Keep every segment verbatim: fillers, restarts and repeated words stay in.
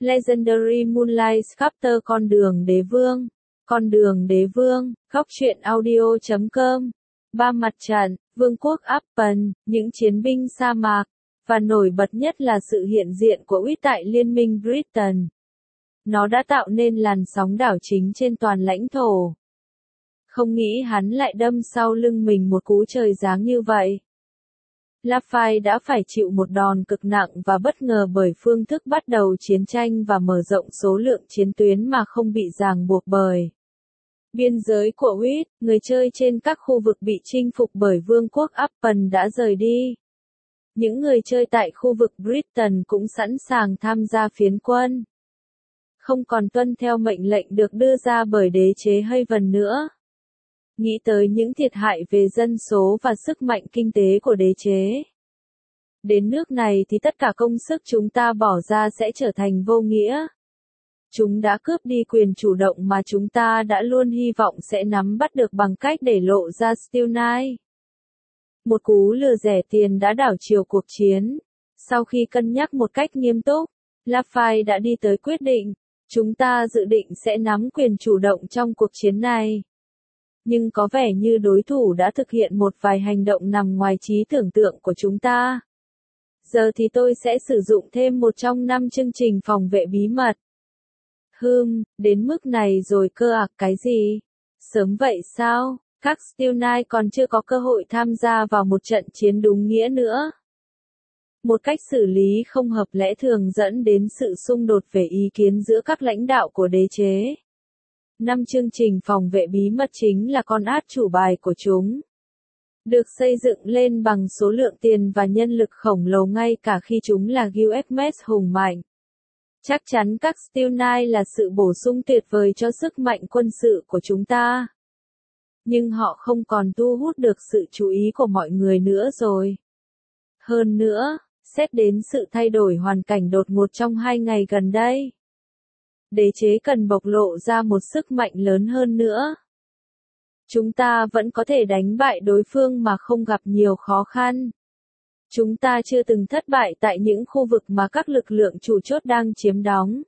Legendary Moonlight Chapter Con đường đế vương. Con đường đế vương, góc truyện audio chấm com. Ba mặt trận, vương quốc Appen, những chiến binh sa mạc, và nổi bật nhất là sự hiện diện của Uýt tại Liên minh Britain. Nó đã tạo nên làn sóng đảo chính trên toàn lãnh thổ. Không nghĩ hắn lại đâm sau lưng mình một cú trời giáng như vậy. Lafay đã phải chịu một đòn cực nặng và bất ngờ bởi phương thức bắt đầu chiến tranh và mở rộng số lượng chiến tuyến mà không bị ràng buộc bởi biên giới của Uýt. Người chơi trên các khu vực bị chinh phục bởi vương quốc Appen đã rời đi. Những người chơi tại khu vực Britain cũng sẵn sàng tham gia phiến quân. Không còn tuân theo mệnh lệnh được đưa ra bởi đế chế Haven nữa. Nghĩ tới những thiệt hại về dân số và sức mạnh kinh tế của đế chế. Đến nước này thì tất cả công sức chúng ta bỏ ra sẽ trở thành vô nghĩa. Chúng đã cướp đi quyền chủ động mà chúng ta đã luôn hy vọng sẽ nắm bắt được bằng cách để lộ ra Steel Knight. Một cú lừa rẻ tiền đã đảo chiều cuộc chiến. Sau khi cân nhắc một cách nghiêm túc, Lafay đã đi tới quyết định, chúng ta dự định sẽ nắm quyền chủ động trong cuộc chiến này. Nhưng có vẻ như đối thủ đã thực hiện một vài hành động nằm ngoài trí tưởng tượng của chúng ta. Giờ thì tôi sẽ sử dụng thêm một trong năm chương trình phòng vệ bí mật. Hừm, đến mức này rồi cơ à, cái gì? Sớm vậy sao? Các Steel Knight còn chưa có cơ hội tham gia vào một trận chiến đúng nghĩa nữa. Một cách xử lý không hợp lẽ thường dẫn đến sự xung đột về ý kiến giữa các lãnh đạo của đế chế. Năm chương trình phòng vệ bí mật chính là con át chủ bài của chúng. Được xây dựng lên bằng số lượng tiền và nhân lực khổng lồ ngay cả khi chúng là u ét em ét hùng mạnh. Chắc chắn các Steel Knight là sự bổ sung tuyệt vời cho sức mạnh quân sự của chúng ta. Nhưng họ không còn thu hút được sự chú ý của mọi người nữa rồi. Hơn nữa, xét đến sự thay đổi hoàn cảnh đột ngột trong hai ngày gần đây. Đế chế cần bộc lộ ra một sức mạnh lớn hơn nữa. Chúng ta vẫn có thể đánh bại đối phương mà không gặp nhiều khó khăn. Chúng ta chưa từng thất bại tại những khu vực mà các lực lượng chủ chốt đang chiếm đóng.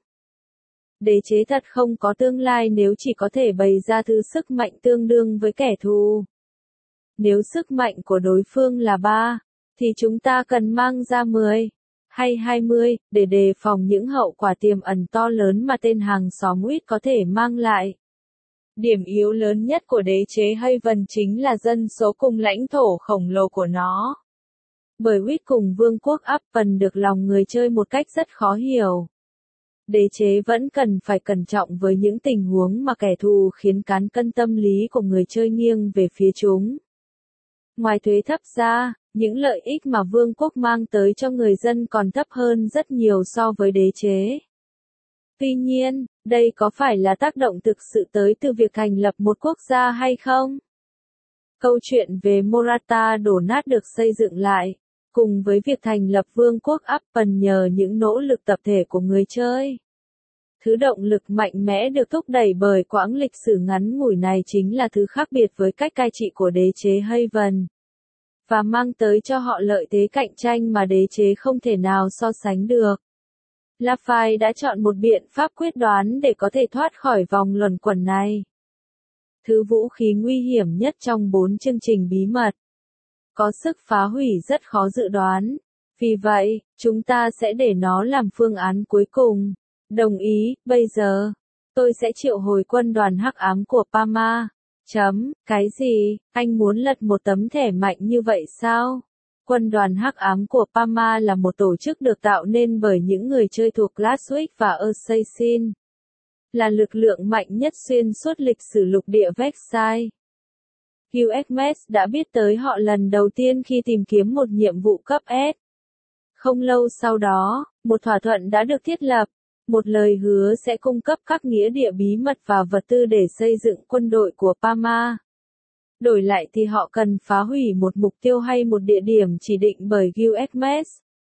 Đế chế thật không có tương lai nếu chỉ có thể bày ra thứ sức mạnh tương đương với kẻ thù. Nếu sức mạnh của đối phương là ba, thì chúng ta cần mang ra mười hay hai mươi để đề phòng những hậu quả tiềm ẩn to lớn mà tên hàng xóm Uýt có thể mang lại. Điểm yếu lớn nhất của đế chế Haven chính là dân số cùng lãnh thổ khổng lồ của nó. Bởi Uýt cùng vương quốc Appen được lòng người chơi một cách rất khó hiểu. Đế chế vẫn cần phải cẩn trọng với những tình huống mà kẻ thù khiến cán cân tâm lý của người chơi nghiêng về phía chúng. Ngoài thuế thấp ra, những lợi ích mà vương quốc mang tới cho người dân còn thấp hơn rất nhiều so với đế chế. Tuy nhiên, đây có phải là tác động thực sự tới từ việc thành lập một quốc gia hay không? Câu chuyện về Morata đổ nát được xây dựng lại, cùng với việc thành lập vương quốc Appen nhờ những nỗ lực tập thể của người chơi. Thứ động lực mạnh mẽ được thúc đẩy bởi quãng lịch sử ngắn ngủi này chính là thứ khác biệt với cách cai trị của đế chế Haven. Và mang tới cho họ lợi thế cạnh tranh mà đế chế không thể nào so sánh được. Lafay đã chọn một biện pháp quyết đoán để có thể thoát khỏi vòng luẩn quẩn này. Thứ vũ khí nguy hiểm nhất trong bốn chương trình bí mật. Có sức phá hủy rất khó dự đoán. Vì vậy, chúng ta sẽ để nó làm phương án cuối cùng. Đồng ý, bây giờ, tôi sẽ triệu hồi quân đoàn hắc ám của Parma. Chấm, cái gì, anh muốn lật một tấm thẻ mạnh như vậy sao? Quân đoàn hắc ám của Parma là một tổ chức được tạo nên bởi những người chơi thuộc Glasswick và Assassin. Là lực lượng mạnh nhất xuyên suốt lịch sử lục địa Vexai. u ét em ét đã biết tới họ lần đầu tiên khi tìm kiếm một nhiệm vụ cấp S. Không lâu sau đó, một thỏa thuận đã được thiết lập. Một lời hứa sẽ cung cấp các nghĩa địa bí mật và vật tư để xây dựng quân đội của Parma. Đổi lại thì họ cần phá hủy một mục tiêu hay một địa điểm chỉ định bởi u ét em ét.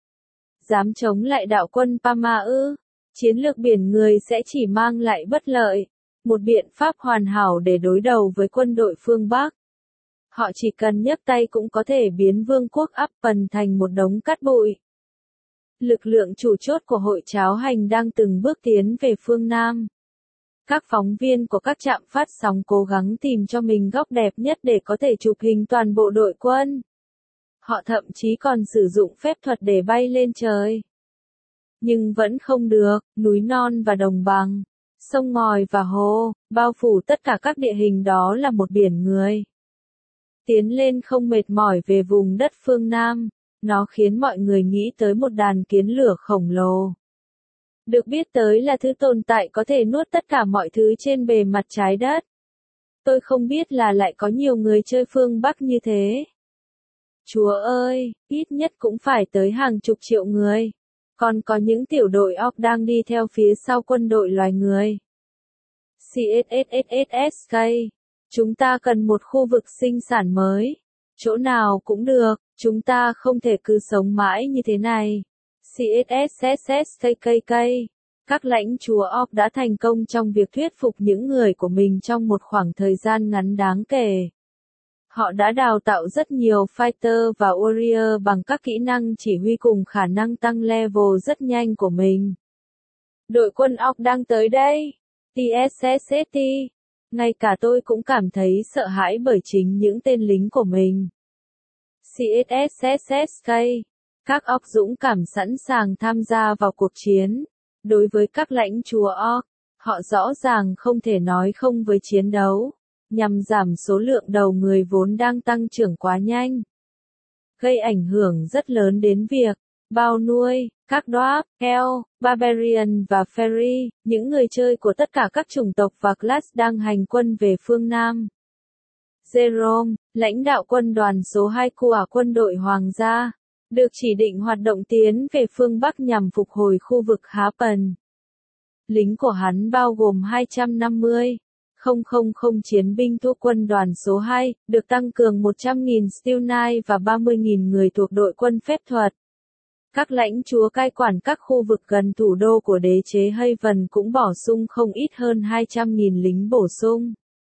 Dám chống lại đạo quân Parma ư? Chiến lược biển người sẽ chỉ mang lại bất lợi. Một biện pháp hoàn hảo để đối đầu với quân đội phương Bắc. Họ chỉ cần nhấc tay cũng có thể biến vương quốc Appen thành một đống cát bụi. Lực lượng chủ chốt của hội cháo hành đang từng bước tiến về phương Nam. Các phóng viên của các trạm phát sóng cố gắng tìm cho mình góc đẹp nhất để có thể chụp hình toàn bộ đội quân. Họ thậm chí còn sử dụng phép thuật để bay lên trời. Nhưng vẫn không được, núi non và đồng bằng, sông ngòi và hồ, bao phủ tất cả các địa hình đó là một biển người. Tiến lên không mệt mỏi về vùng đất phương Nam, nó khiến mọi người nghĩ tới một đàn kiến lửa khổng lồ. Được biết tới là thứ tồn tại có thể nuốt tất cả mọi thứ trên bề mặt trái đất. Tôi không biết là lại có nhiều người chơi phương Bắc như thế. Chúa ơi, ít nhất cũng phải tới hàng chục triệu người. Còn có những tiểu đội orc đang đi theo phía sau quân đội loài người. xê ét ét ét ét ét ca, chúng ta cần một khu vực sinh sản mới. Chỗ nào cũng được, chúng ta không thể cứ sống mãi như thế này. xê ét ét ét ét ca ca, các lãnh chúa orc đã thành công trong việc thuyết phục những người của mình trong một khoảng thời gian ngắn đáng kể. Họ đã đào tạo rất nhiều fighter và warrior bằng các kỹ năng chỉ huy cùng khả năng tăng level rất nhanh của mình. Đội quân orc đang tới đây. tê ét ét ét tê. Ngay cả tôi cũng cảm thấy sợ hãi bởi chính những tên lính của mình. xê ét ét ét ét ca. Các orc dũng cảm sẵn sàng tham gia vào cuộc chiến. Đối với các lãnh chúa orc, họ rõ ràng không thể nói không với chiến đấu, nhằm giảm số lượng đầu người vốn đang tăng trưởng quá nhanh. Gây ảnh hưởng rất lớn đến việc bao nuôi, các dwarf, elf, barbarian và fairy, những người chơi của tất cả các chủng tộc và class đang hành quân về phương Nam. Jerome, lãnh đạo quân đoàn số hai của quân đội Hoàng gia, được chỉ định hoạt động tiến về phương Bắc nhằm phục hồi khu vực Happen. Lính của hắn bao gồm hai trăm năm mươi nghìn chiến binh thuộc quân đoàn số hai, được tăng cường một trăm nghìn Steel Knight và ba mươi nghìn người thuộc đội quân phép thuật. Các lãnh chúa cai quản các khu vực gần thủ đô của đế chế Haven cũng bổ sung không ít hơn hai trăm nghìn lính bổ sung.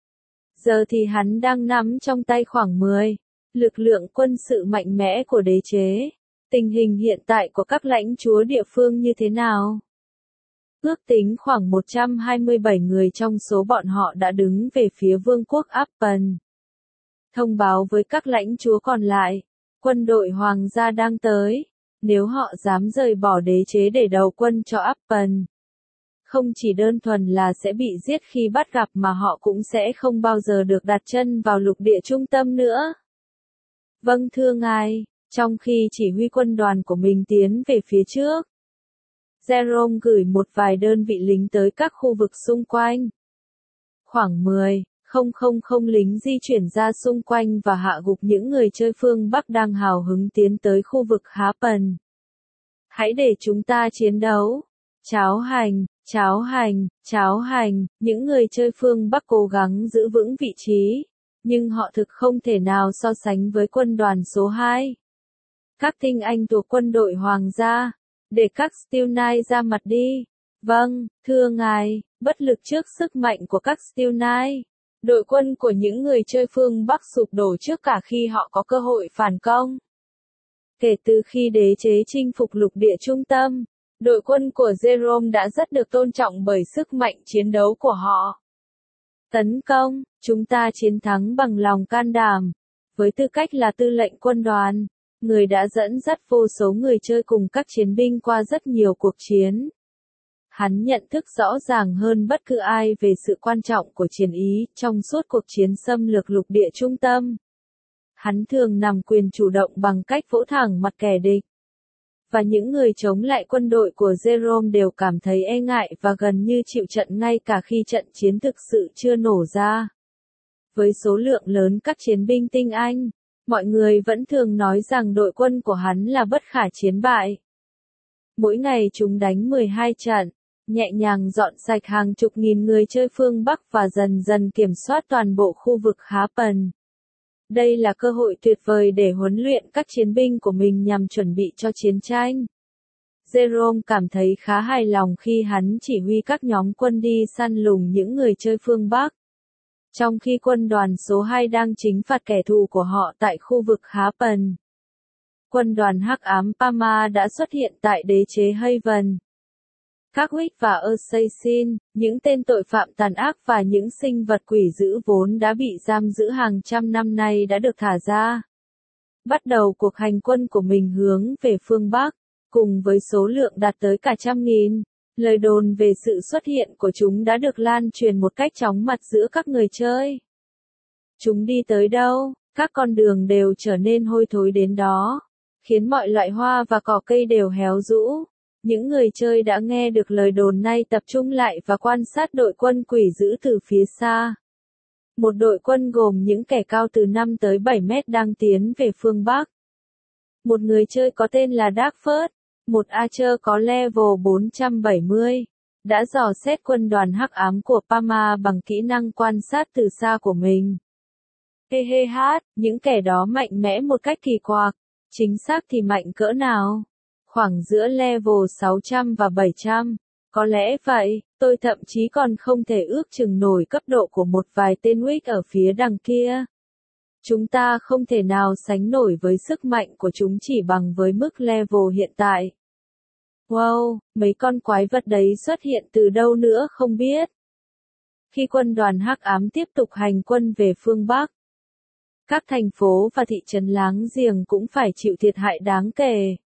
Giờ thì hắn đang nắm trong tay khoảng mười lực lượng quân sự mạnh mẽ của đế chế. Tình hình hiện tại của các lãnh chúa địa phương như thế nào? Ước tính khoảng một trăm hai mươi bảy người trong số bọn họ đã đứng về phía vương quốc Appen. Thông báo với các lãnh chúa còn lại, quân đội hoàng gia đang tới, nếu họ dám rời bỏ đế chế để đầu quân cho Appen. Không chỉ đơn thuần là sẽ bị giết khi bắt gặp mà họ cũng sẽ không bao giờ được đặt chân vào lục địa trung tâm nữa. Vâng thưa ngài, trong khi chỉ huy quân đoàn của mình tiến về phía trước, Jerome gửi một vài đơn vị lính tới các khu vực xung quanh. Khoảng mười nghìn lính di chuyển ra xung quanh và hạ gục những người chơi phương Bắc đang hào hứng tiến tới khu vực Happen. Hãy để chúng ta chiến đấu. Cháo hành, cháo hành, cháo hành, những người chơi phương Bắc cố gắng giữ vững vị trí, nhưng họ thực không thể nào so sánh với quân đoàn số hai. Các tinh anh thuộc quân đội hoàng gia, để các Steel Knight ra mặt đi. Vâng, thưa ngài, bất lực trước sức mạnh của các Steel Knight. Đội quân của những người chơi phương Bắc sụp đổ trước cả khi họ có cơ hội phản công. Kể từ khi đế chế chinh phục lục địa trung tâm, đội quân của Jerome đã rất được tôn trọng bởi sức mạnh chiến đấu của họ. Tấn công, chúng ta chiến thắng bằng lòng can đảm. Với tư cách là tư lệnh quân đoàn, người đã dẫn dắt vô số người chơi cùng các chiến binh qua rất nhiều cuộc chiến. Hắn nhận thức rõ ràng hơn bất cứ ai về sự quan trọng của chiến ý trong suốt cuộc chiến xâm lược lục địa trung tâm. Hắn thường nắm quyền chủ động bằng cách vỗ thẳng mặt kẻ địch. Và những người chống lại quân đội của Jerome đều cảm thấy e ngại và gần như chịu trận ngay cả khi trận chiến thực sự chưa nổ ra. Với số lượng lớn các chiến binh tinh anh, mọi người vẫn thường nói rằng đội quân của hắn là bất khả chiến bại. Mỗi ngày chúng đánh mười hai trận, nhẹ nhàng dọn sạch hàng chục nghìn người chơi phương Bắc và dần dần kiểm soát toàn bộ khu vực Happen. Đây là cơ hội tuyệt vời để huấn luyện các chiến binh của mình nhằm chuẩn bị cho chiến tranh. Jerome cảm thấy khá hài lòng khi hắn chỉ huy các nhóm quân đi săn lùng những người chơi phương Bắc. Trong khi quân đoàn số hai đang chính phạt kẻ thù của họ tại khu vực Happen. quân đoàn hắc ám Pama đã xuất hiện tại đế chế Haven. Các Wick và Assassin, những tên tội phạm tàn ác và những sinh vật quỷ dữ vốn đã bị giam giữ hàng trăm năm nay đã được thả ra. Bắt đầu cuộc hành quân của mình hướng về phương Bắc, cùng với số lượng đạt tới cả trăm nghìn. Lời đồn về sự xuất hiện của chúng đã được lan truyền một cách chóng mặt giữa các người chơi. Chúng đi tới đâu, các con đường đều trở nên hôi thối đến đó, khiến mọi loại hoa và cỏ cây đều héo rũ. Những người chơi đã nghe được lời đồn nay tập trung lại và quan sát đội quân quỷ dữ từ phía xa. Một đội quân gồm những kẻ cao từ năm tới bảy mét đang tiến về phương Bắc. Một người chơi có tên là Darkford, một archer có level bốn trăm bảy mươi, đã dò xét quân đoàn hắc ám của Pama bằng kỹ năng quan sát từ xa của mình. Hê hê hát, những kẻ đó mạnh mẽ một cách kỳ quặc. Chính xác thì mạnh cỡ nào? Khoảng giữa level sáu trăm và bảy trăm. Có lẽ vậy, tôi thậm chí còn không thể ước chừng nổi cấp độ của một vài tên Wick ở phía đằng kia. Chúng ta không thể nào sánh nổi với sức mạnh của chúng chỉ bằng với mức level hiện tại. Wow, mấy con quái vật đấy xuất hiện từ đâu nữa không biết. Khi quân đoàn hắc ám tiếp tục hành quân về phương Bắc, các thành phố và thị trấn láng giềng cũng phải chịu thiệt hại đáng kể.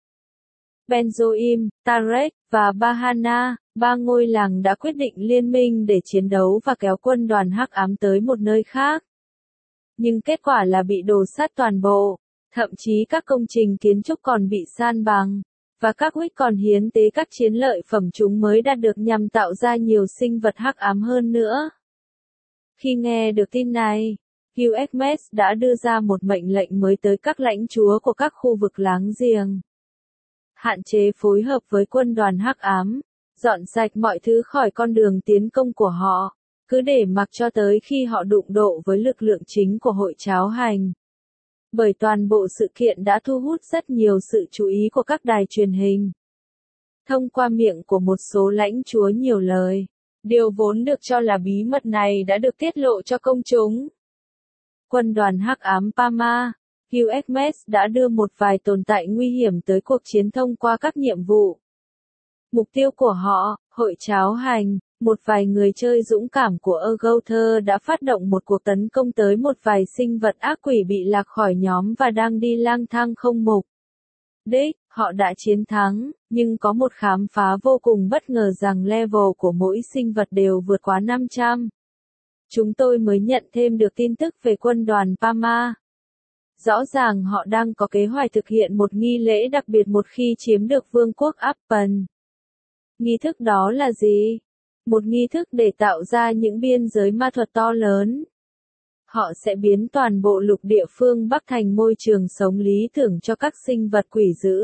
Benzoim, Tarek và Bahana, ba ngôi làng đã quyết định liên minh để chiến đấu và kéo quân đoàn hắc ám tới một nơi khác. Nhưng kết quả là bị đổ sát toàn bộ, thậm chí các công trình kiến trúc còn bị san bằng, và các Wick còn hiến tế các chiến lợi phẩm chúng mới đạt được nhằm tạo ra nhiều sinh vật hắc ám hơn nữa. Khi nghe được tin này, Gilgamesh đã đưa ra một mệnh lệnh mới tới các lãnh chúa của các khu vực láng giềng. Hạn chế phối hợp với quân đoàn hắc ám, dọn sạch mọi thứ khỏi con đường tiến công của họ, cứ để mặc cho tới khi họ đụng độ với lực lượng chính của hội cháo hành. Bởi toàn bộ sự kiện đã thu hút rất nhiều sự chú ý của các đài truyền hình. Thông qua miệng của một số lãnh chúa nhiều lời, điều vốn được cho là bí mật này đã được tiết lộ cho công chúng. Quân đoàn hắc ám Pama, Gilgamesh đã đưa một vài tồn tại nguy hiểm tới cuộc chiến thông qua các nhiệm vụ. Mục tiêu của họ, hội cháo hành, một vài người chơi dũng cảm của Agouther đã phát động một cuộc tấn công tới một vài sinh vật ác quỷ bị lạc khỏi nhóm và đang đi lang thang không mục đích. Họ đã chiến thắng, nhưng có một khám phá vô cùng bất ngờ rằng level của mỗi sinh vật đều vượt quá năm trăm. Chúng tôi mới nhận thêm được tin tức về quân đoàn Pama. Rõ ràng họ đang có kế hoạch thực hiện một nghi lễ đặc biệt một khi chiếm được vương quốc Appen. Nghi thức đó là gì? Một nghi thức để tạo ra những biên giới ma thuật to lớn. Họ sẽ biến toàn bộ lục địa phương Bắc thành môi trường sống lý tưởng cho các sinh vật quỷ dữ.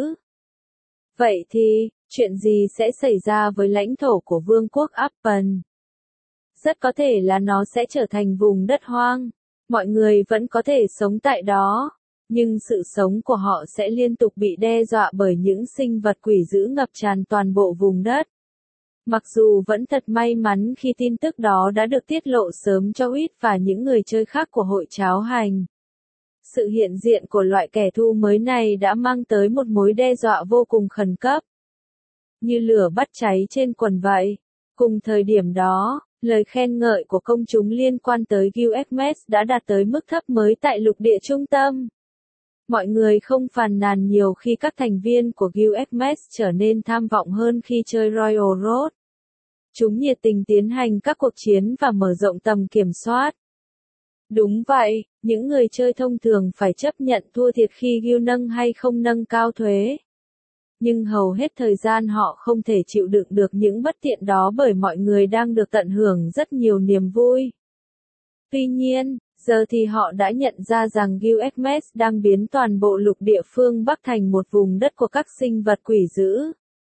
Vậy thì, chuyện gì sẽ xảy ra với lãnh thổ của vương quốc Appen? Rất có thể là nó sẽ trở thành vùng đất hoang. Mọi người vẫn có thể sống tại đó, nhưng sự sống của họ sẽ liên tục bị đe dọa bởi những sinh vật quỷ dữ ngập tràn toàn bộ vùng đất. Mặc dù vẫn thật may mắn khi tin tức đó đã được tiết lộ sớm cho Wick và những người chơi khác của hội cháo hành. Sự hiện diện của loại kẻ thù mới này đã mang tới một mối đe dọa vô cùng khẩn cấp. Như lửa bắt cháy trên quần vậy. Cùng thời điểm đó, lời khen ngợi của công chúng liên quan tới Gilgamesh đã đạt tới mức thấp mới tại lục địa trung tâm. Mọi người không phàn nàn nhiều khi các thành viên của Gilgamesh trở nên tham vọng hơn khi chơi Royal Road. Chúng nhiệt tình tiến hành các cuộc chiến và mở rộng tầm kiểm soát. Đúng vậy, những người chơi thông thường phải chấp nhận thua thiệt khi Gil nâng hay không nâng cao thuế. Nhưng hầu hết thời gian họ không thể chịu đựng được những bất tiện đó bởi mọi người đang được tận hưởng rất nhiều niềm vui. Tuy nhiên, giờ thì họ đã nhận ra rằng Gilgamesh đang biến toàn bộ lục địa phương Bắc thành một vùng đất của các sinh vật quỷ dữ.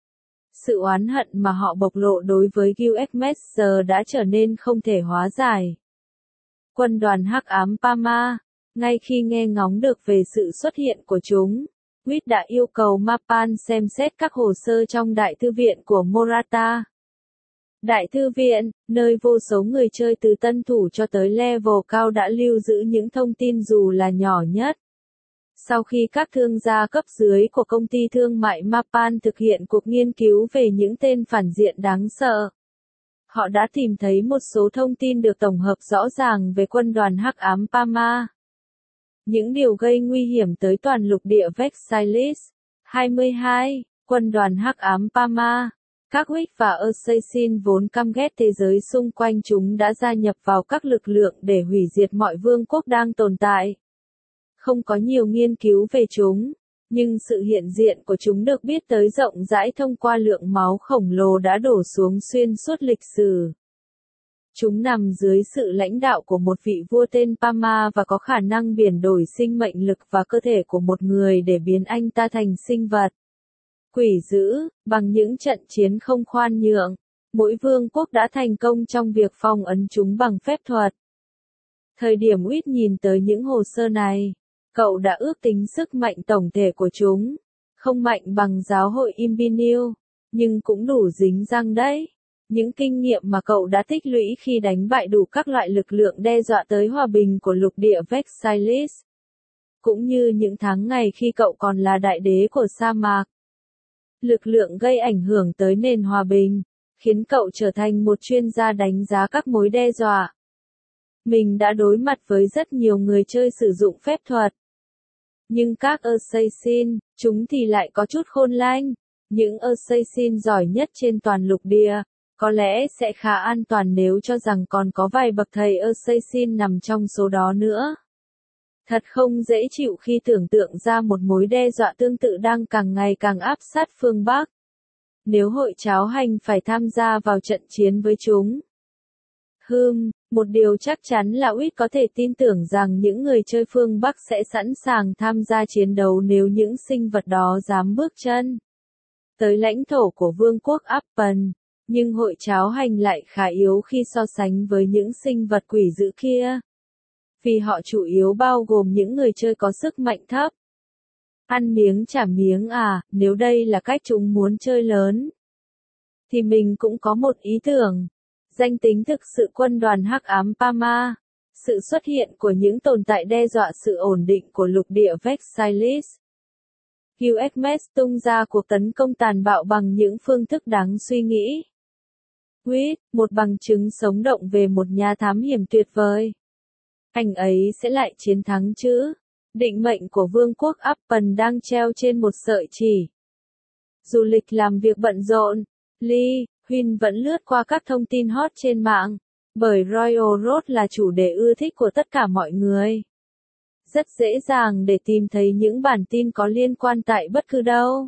Sự oán hận mà họ bộc lộ đối với Gilgamesh giờ đã trở nên không thể hóa giải. Quân đoàn hắc ám Pama, ngay khi nghe ngóng được về sự xuất hiện của chúng, Wick đã yêu cầu Mapan xem xét các hồ sơ trong đại thư viện của Morata. Đại thư viện, nơi vô số người chơi từ tân thủ cho tới level cao đã lưu giữ những thông tin dù là nhỏ nhất. Sau khi các thương gia cấp dưới của công ty thương mại Mapan thực hiện cuộc nghiên cứu về những tên phản diện đáng sợ, họ đã tìm thấy một số thông tin được tổng hợp rõ ràng về quân đoàn hắc ám Pama. Những điều gây nguy hiểm tới toàn lục địa Vexillis. hai mươi hai. Quân đoàn hắc ám Pama. Các Wick và Assassin vốn căm ghét thế giới xung quanh chúng đã gia nhập vào các lực lượng để hủy diệt mọi vương quốc đang tồn tại. Không có nhiều nghiên cứu về chúng, nhưng sự hiện diện của chúng được biết tới rộng rãi thông qua lượng máu khổng lồ đã đổ xuống xuyên suốt lịch sử. Chúng nằm dưới sự lãnh đạo của một vị vua tên Pama và có khả năng biến đổi sinh mệnh lực và cơ thể của một người để biến anh ta thành sinh vật quỷ dữ, bằng những trận chiến không khoan nhượng. Mỗi vương quốc đã thành công trong việc phong ấn chúng bằng phép thuật. Thời điểm Witt nhìn tới những hồ sơ này, cậu đã ước tính sức mạnh tổng thể của chúng. Không mạnh bằng giáo hội Imperial, nhưng cũng đủ dính răng đấy. Những kinh nghiệm mà cậu đã tích lũy khi đánh bại đủ các loại lực lượng đe dọa tới hòa bình của lục địa Vexillis. Cũng như những tháng ngày khi cậu còn là đại đế của sa mạc. Lực lượng gây ảnh hưởng tới nền hòa bình, khiến cậu trở thành một chuyên gia đánh giá các mối đe dọa. Mình đã đối mặt với rất nhiều người chơi sử dụng phép thuật. Nhưng các Assassin, chúng thì lại có chút khôn lanh. Những Assassin giỏi nhất trên toàn lục địa, có lẽ sẽ khá an toàn nếu cho rằng còn có vài bậc thầy Assassin nằm trong số đó nữa. Thật không dễ chịu khi tưởng tượng ra một mối đe dọa tương tự đang càng ngày càng áp sát phương Bắc. Nếu hội cháo hành phải tham gia vào trận chiến với chúng. Hừm, một điều chắc chắn là Witt có thể tin tưởng rằng những người chơi phương Bắc sẽ sẵn sàng tham gia chiến đấu nếu những sinh vật đó dám bước chân tới lãnh thổ của vương quốc Appen, nhưng hội cháo hành lại khá yếu khi so sánh với những sinh vật quỷ dữ kia. Vì họ chủ yếu bao gồm những người chơi có sức mạnh thấp. Ăn miếng trả miếng à, nếu đây là cách chúng muốn chơi lớn, thì mình cũng có một ý tưởng. Danh tính thực sự quân đoàn hắc ám Pama. Sự xuất hiện của những tồn tại đe dọa sự ổn định của lục địa Vexillis. u ét em ét tung ra cuộc tấn công tàn bạo bằng những phương thức đáng suy nghĩ. Witt, một bằng chứng sống động về một nhà thám hiểm tuyệt vời. Anh ấy sẽ lại chiến thắng chứ? Định mệnh của vương quốc Appen đang treo trên một sợi chỉ. Du lịch làm việc bận rộn. Lee, Huynh vẫn lướt qua các thông tin hot trên mạng, bởi Royal Road là chủ đề ưa thích của tất cả mọi người. Rất dễ dàng để tìm thấy những bản tin có liên quan tại bất cứ đâu.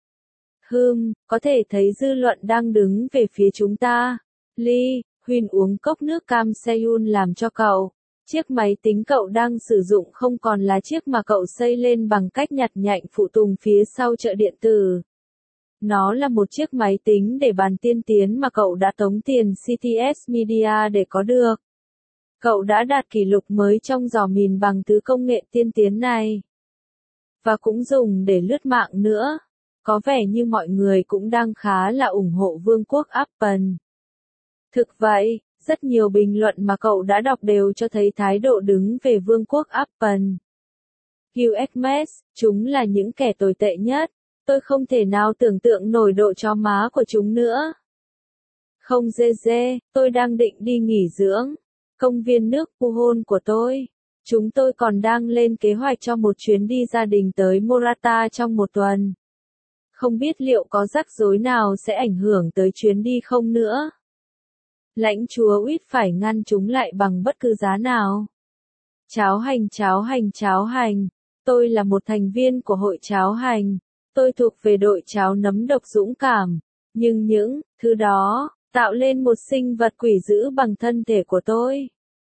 Hừm, có thể thấy dư luận đang đứng về phía chúng ta. Lee, Huynh uống cốc nước cam Seoul làm cho cậu. Chiếc máy tính cậu đang sử dụng không còn là chiếc mà cậu xây lên bằng cách nhặt nhạnh phụ tùng phía sau chợ điện tử. Nó là một chiếc máy tính để bàn tiên tiến mà cậu đã tống tiền xê tê ét Media để có được. Cậu đã đạt kỷ lục mới trong dò mìn bằng thứ công nghệ tiên tiến này. Và cũng dùng để lướt mạng nữa. Có vẻ như mọi người cũng đang khá là ủng hộ vương quốc Appen. Thực vậy, rất nhiều bình luận mà cậu đã đọc đều cho thấy thái độ đứng về vương quốc Appen. u ét em ét, chúng là những kẻ tồi tệ nhất. Tôi không thể nào tưởng tượng nổi độ chó má của chúng nữa. Không dê dê, tôi đang định đi nghỉ dưỡng. Công viên nước Puhon của tôi. Chúng tôi còn đang lên kế hoạch cho một chuyến đi gia đình tới Morata trong một tuần. Không biết liệu có rắc rối nào sẽ ảnh hưởng tới chuyến đi không nữa. Lãnh chúa Witt phải ngăn chúng lại bằng bất cứ giá nào. Cháo hành cháo hành cháo hành. Tôi là một thành viên của hội cháo hành. Tôi thuộc về đội cháo nấm độc dũng cảm. Nhưng những thứ đó tạo lên một sinh vật quỷ dữ bằng thân thể của tôi.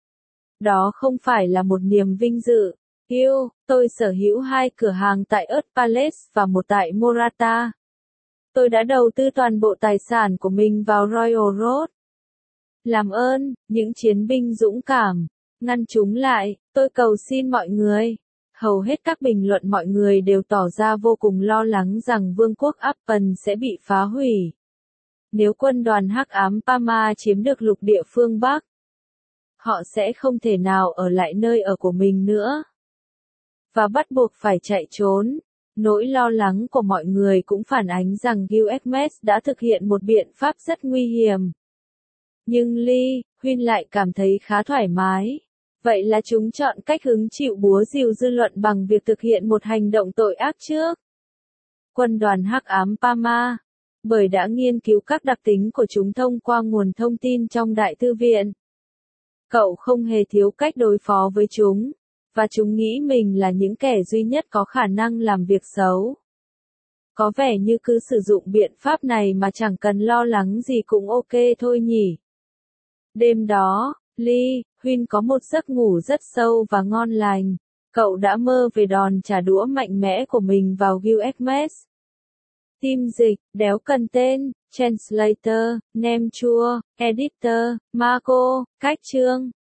Đó không phải là một niềm vinh dự. Yêu, tôi sở hữu hai cửa hàng tại Earth Palace và một tại Morata. Tôi đã đầu tư toàn bộ tài sản của mình vào Royal Road. Làm ơn, những chiến binh dũng cảm, ngăn chúng lại, tôi cầu xin mọi người. Hầu hết các bình luận mọi người đều tỏ ra vô cùng lo lắng rằng vương quốc Appen sẽ bị phá hủy. Nếu quân đoàn hắc ám Pama chiếm được lục địa phương Bắc, họ sẽ không thể nào ở lại nơi ở của mình nữa. và bắt buộc phải chạy trốn. Nỗi lo lắng của mọi người cũng phản ánh rằng Gilgamesh đã thực hiện một biện pháp rất nguy hiểm. Nhưng Lee, Huynh lại cảm thấy khá thoải mái. Vậy là chúng chọn cách hứng chịu búa rìu dư luận bằng việc thực hiện một hành động tội ác trước. Quân đoàn hắc ám Pama. Bởi đã nghiên cứu các đặc tính của chúng thông qua nguồn thông tin trong đại thư viện. Cậu không hề thiếu cách đối phó với chúng, và chúng nghĩ mình là những kẻ duy nhất có khả năng làm việc xấu. Có vẻ như cứ sử dụng biện pháp này mà chẳng cần lo lắng gì cũng ok thôi nhỉ. Đêm đó, Lee, Huynh có một giấc ngủ rất sâu và ngon lành. Cậu đã mơ về đòn trả đũa mạnh mẽ của mình vào Gilgamesh. Tim dịch, đéo cần tên, translator, name chua, editor, Marco, cách chương.